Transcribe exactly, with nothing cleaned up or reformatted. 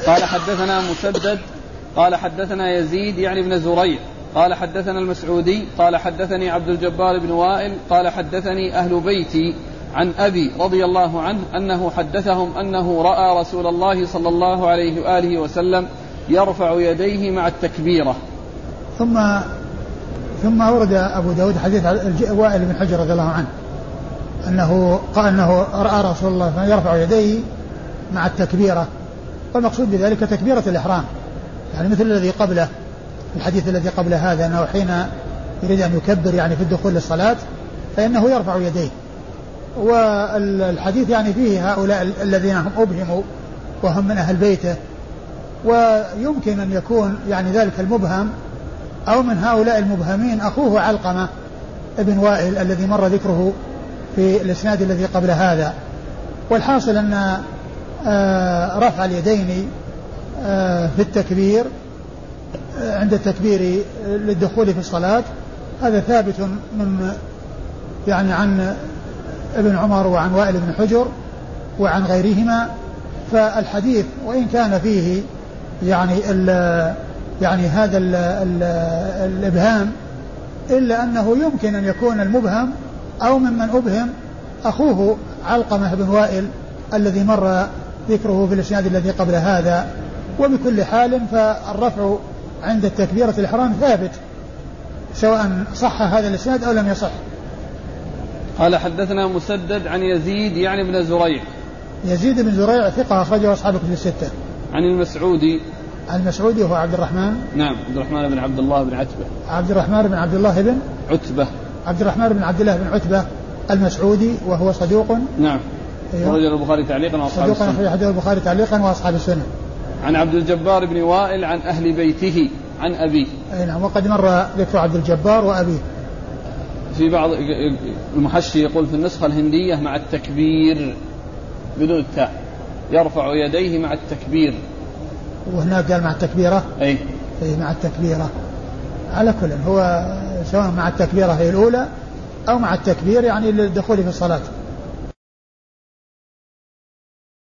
قال حدثنا مسدد قال حدثنا يزيد يعني ابن زريع قال حدثنا المسعودي قال حدثني عبد الجبار بن وائل قال حدثني أهل بيتي عن أبي رضي الله عنه أنه حدثهم أنه رأى رسول الله صلى الله عليه وآله وسلم يرفع يديه مع التكبيرة. ثم ثم ورد أبو داود حديث وائل بن حجر رضي الله عنه أنه قال أنه رأى رسول الله يرفع يديه مع التكبيرة، والمقصود بذلك تكبيرة الإحرام، يعني مثل الذي قبله الحديث الذي قبل هذا أنه حين يريد أن يكبر يعني في الدخول للصلاة فإنه يرفع يديه. والحديث يعني فيه هؤلاء الذين هم أبهموا وهم من أهل بيته، ويمكن أن يكون يعني ذلك المبهم أو من هؤلاء المبهمين أخوه علقمة ابن وائل الذي مر ذكره في الإسناد الذي قبل هذا. والحاصل أن رفع اليدين في التكبير عند التكبير للدخول في الصلاة هذا ثابت من يعني عن ابن عمر وعن وائل بن حجر وعن غيرهما. فالحديث وإن كان فيه يعني ال يعني هذا ال ال الإبهام إلا أنه يمكن أن يكون المبهم أو ممن أبهم أخوه علقمة بن وائل الذي مر ذكره في الإسناد الذي قبل هذا. وبكل حال فالرفع عند التكبيرة الإحرام ثابت سواء صح هذا الإسناد أو لم يصح. قال حدثنا مسدد عن يزيد يعني ابن زريع. يزيد بن زريع ثقة أخرجه أصحاب الكتب الستة. عن المسعودي. عن المسعودي هو عبد الرحمن. نعم عبد الرحمن بن عبد الله بن عتبة. عبد الرحمن بن عبد الله بن عتبة. عبد الرحمن بن عبد الله بن عتبة المسعودي وهو صدوق. نعم. أيوه. رجل البخاري تعليقا وأصحاب السنة. صدوق أخرج البخاري تعليقا وأصحاب السنة. عن عبد الجبار بن وائل عن أهل بيته عن أبيه. أي نعم. وقد مر ذكر عبد الجبار وأبيه. في بعض المحشي يقول في النسخة الهندية مع التكبير بدون التاء يرفع يديه مع التكبير، وهناك قال مع التكبيرة. أي. أي مع التكبيرة. على كل هو سواء مع التكبيرة هي الأولى أو مع التكبير يعني للدخول في الصلاة.